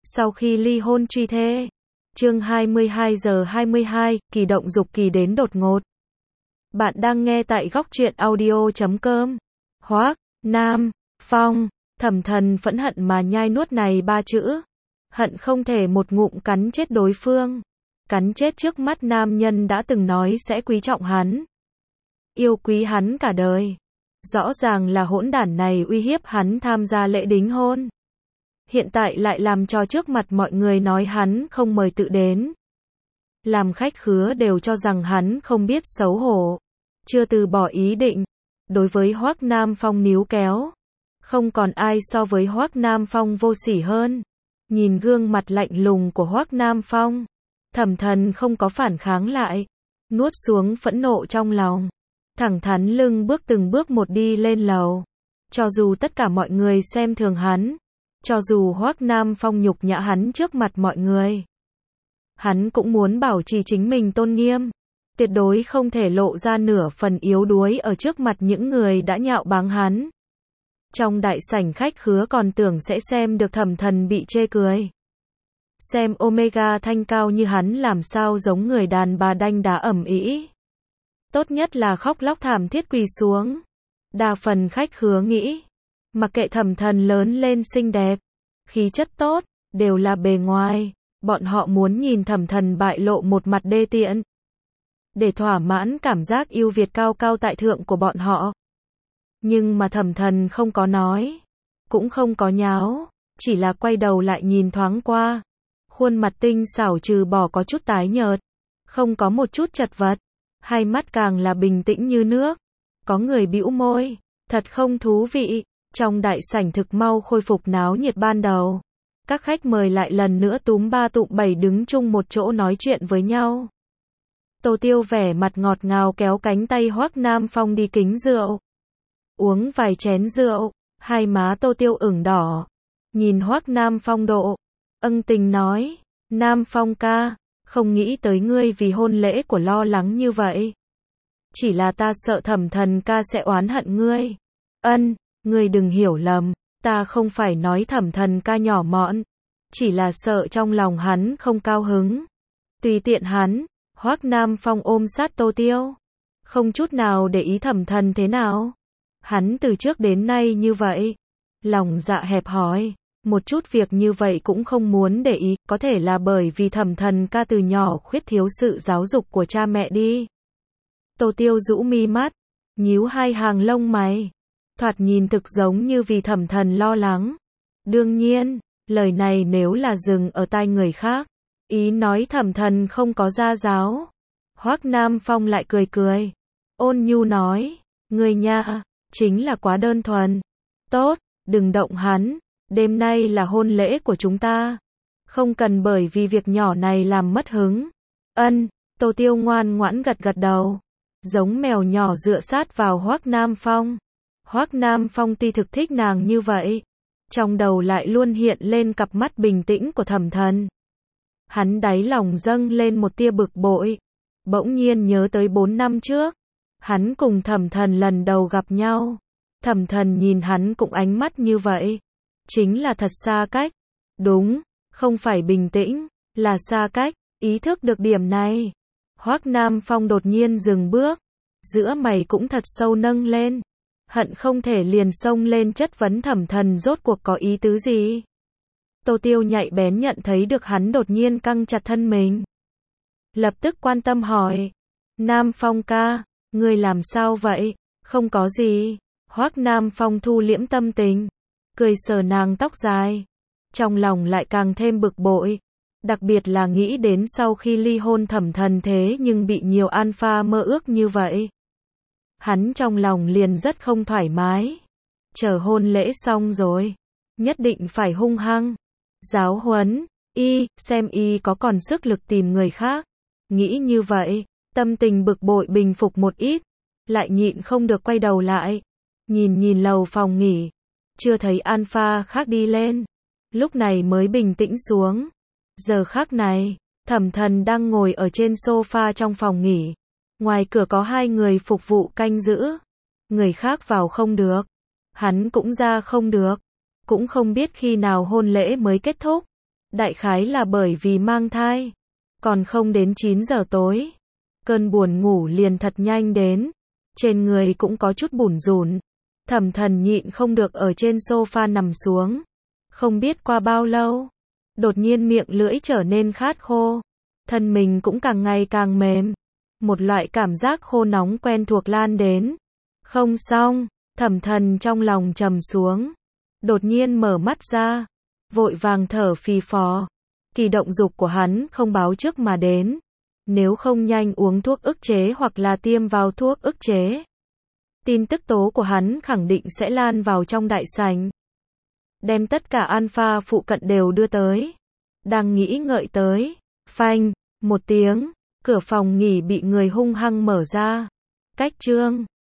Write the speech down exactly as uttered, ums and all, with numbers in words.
Sau khi ly hôn truy thê. Chương hai mươi hai giờ hai mươi hai, kỳ động dục kỳ đến đột ngột. Bạn đang nghe tại góc truyện audio chấm com. Hoác, Nam, Phong, Thẩm Thần phẫn hận mà nhai nuốt này ba chữ. Hận không thể một ngụm cắn chết đối phương. Cắn chết trước mắt nam nhân đã từng nói sẽ quý trọng hắn. Yêu quý hắn cả đời. Rõ ràng là hỗn đản này uy hiếp hắn tham gia lễ đính hôn. Hiện tại lại làm cho trước mặt mọi người nói hắn không mời tự đến. Làm khách khứa đều cho rằng hắn không biết xấu hổ. Chưa từ bỏ ý định. Đối với Hoác Nam Phong níu kéo. Không còn ai so với Hoác Nam Phong vô sỉ hơn. Nhìn gương mặt lạnh lùng của Hoác Nam Phong. Thẩm Thần không có phản kháng lại. Nuốt xuống phẫn nộ trong lòng. Thẳng thắn lưng bước từng bước một đi lên lầu. Cho dù tất cả mọi người xem thường hắn. Cho dù Hoác Nam Phong nhục nhã hắn trước mặt mọi người. Hắn cũng muốn bảo trì chính mình tôn nghiêm. Tuyệt đối không thể lộ ra nửa phần yếu đuối ở trước mặt những người đã nhạo báng hắn. Trong đại sảnh khách khứa còn tưởng sẽ xem được Thẩm Thần bị chê cười. Xem Omega thanh cao như hắn làm sao giống người đàn bà đanh đá ầm ĩ. Tốt nhất là khóc lóc thảm thiết quỳ xuống. Đa phần khách khứa nghĩ. Mặc kệ Thẩm Thần lớn lên xinh đẹp. Khí chất tốt. Đều là bề ngoài. Bọn họ muốn nhìn Thẩm Thần bại lộ một mặt đê tiện. Để thỏa mãn cảm giác yêu Việt cao cao tại thượng của bọn họ. Nhưng mà Thẩm Thần không có nói. Cũng không có nháo. Chỉ là quay đầu lại nhìn thoáng qua. Khuôn mặt tinh xảo trừ bỏ có chút tái nhợt. Không có một chút chật vật. Hai mắt càng là bình tĩnh như nước. Có người bĩu môi. Thật không thú vị. Trong đại sảnh thực mau khôi phục náo nhiệt ban đầu. Các khách mời lại lần nữa túm ba tụm bảy đứng chung một chỗ nói chuyện với nhau. Tô Tiêu vẻ mặt ngọt ngào kéo cánh tay Hoác Nam Phong đi kính rượu. Uống vài chén rượu. Hai má Tô Tiêu ửng đỏ. Nhìn Hoác Nam Phong độ. Ân tình nói. Nam Phong ca. Không nghĩ tới ngươi vì hôn lễ của lo lắng như vậy. Chỉ là ta sợ Thẩm Thần ca sẽ oán hận ngươi. Ân, ngươi đừng hiểu lầm. Ta không phải nói Thẩm Thần ca nhỏ mọn. Chỉ là sợ trong lòng hắn không cao hứng. Tùy tiện hắn. Hoác Nam Phong ôm sát Tô Tiêu. Không chút nào để ý Thẩm Thần thế nào. Hắn từ trước đến nay như vậy. Lòng dạ hẹp hòi. Một chút việc như vậy cũng không muốn để ý. Có thể là bởi vì Thẩm Thần ca từ nhỏ khuyết thiếu sự giáo dục của cha mẹ đi. Tô Tiêu rũ mi mắt. Nhíu hai hàng lông mày. Thoạt nhìn thực giống như vì Thẩm Thần lo lắng. Đương nhiên, lời này nếu là dừng ở tai người khác. Ý nói Thẩm Thần không có gia giáo. Hoác Nam Phong lại cười cười. Ôn nhu nói. Người nha, chính là quá đơn thuần. Tốt, đừng động hắn. Đêm nay là hôn lễ của chúng ta. Không cần bởi vì việc nhỏ này làm mất hứng. Ân, Tô Tiêu ngoan ngoãn gật gật đầu. Giống mèo nhỏ dựa sát vào Hoác Nam Phong. Hoác Nam Phong tuy thực thích nàng như vậy. Trong đầu lại luôn hiện lên cặp mắt bình tĩnh của Thẩm Thần. Hắn đáy lòng dâng lên một tia bực bội. Bỗng nhiên nhớ tới bốn năm trước. Hắn cùng Thẩm Thần lần đầu gặp nhau. Thẩm Thần nhìn hắn cũng ánh mắt như vậy. Chính là thật xa cách. Đúng, không phải bình tĩnh, là xa cách. Ý thức được điểm này. Hoác Nam Phong đột nhiên dừng bước. Giữa mày cũng thật sâu nâng lên. Hận không thể liền xông lên chất vấn Thẩm Thần rốt cuộc có ý tứ gì. Tô Tiêu nhạy bén nhận thấy được hắn đột nhiên căng chặt thân mình. Lập tức quan tâm hỏi. Nam Phong ca, ngươi làm sao vậy? Không có gì. Hoác Nam Phong thu liễm tâm tình. Cười sờ nàng tóc dài. Trong lòng lại càng thêm bực bội. Đặc biệt là nghĩ đến sau khi ly hôn Thẩm Thần thế nhưng bị nhiều alpha mơ ước như vậy. Hắn trong lòng liền rất không thoải mái. Chờ hôn lễ xong rồi. Nhất định phải hung hăng. Giáo huấn. Y, xem y có còn sức lực tìm người khác. Nghĩ như vậy. Tâm tình bực bội bình phục một ít. Lại nhịn không được quay đầu lại. Nhìn nhìn lầu phòng nghỉ. Chưa thấy alpha khác đi lên. Lúc này mới bình tĩnh xuống. Giờ khác này. Thẩm Thần đang ngồi ở trên sofa trong phòng nghỉ. Ngoài cửa có hai người phục vụ canh giữ. Người khác vào không được. Hắn cũng ra không được. Cũng không biết khi nào hôn lễ mới kết thúc. Đại khái là bởi vì mang thai. Còn không đến chín giờ tối. Cơn buồn ngủ liền thật nhanh đến. Trên người cũng có chút bủn rủn. Thẩm Thần nhịn không được ở trên sofa nằm xuống. Không biết qua bao lâu. Đột nhiên miệng lưỡi trở nên khát khô. Thân mình cũng càng ngày càng mềm. Một loại cảm giác khô nóng quen thuộc lan đến. Không xong. Thẩm Thần trong lòng trầm xuống. Đột nhiên mở mắt ra. Vội vàng thở phì phò. Kỳ động dục của hắn không báo trước mà đến. Nếu không nhanh uống thuốc ức chế hoặc là tiêm vào thuốc ức chế. Tin tức tố của hắn khẳng định sẽ lan vào trong đại sảnh. Đem tất cả alpha phụ cận đều đưa tới. Đang nghĩ ngợi tới. Phanh. Một tiếng. Cửa phòng nghỉ bị người hung hăng mở ra. Cách chương.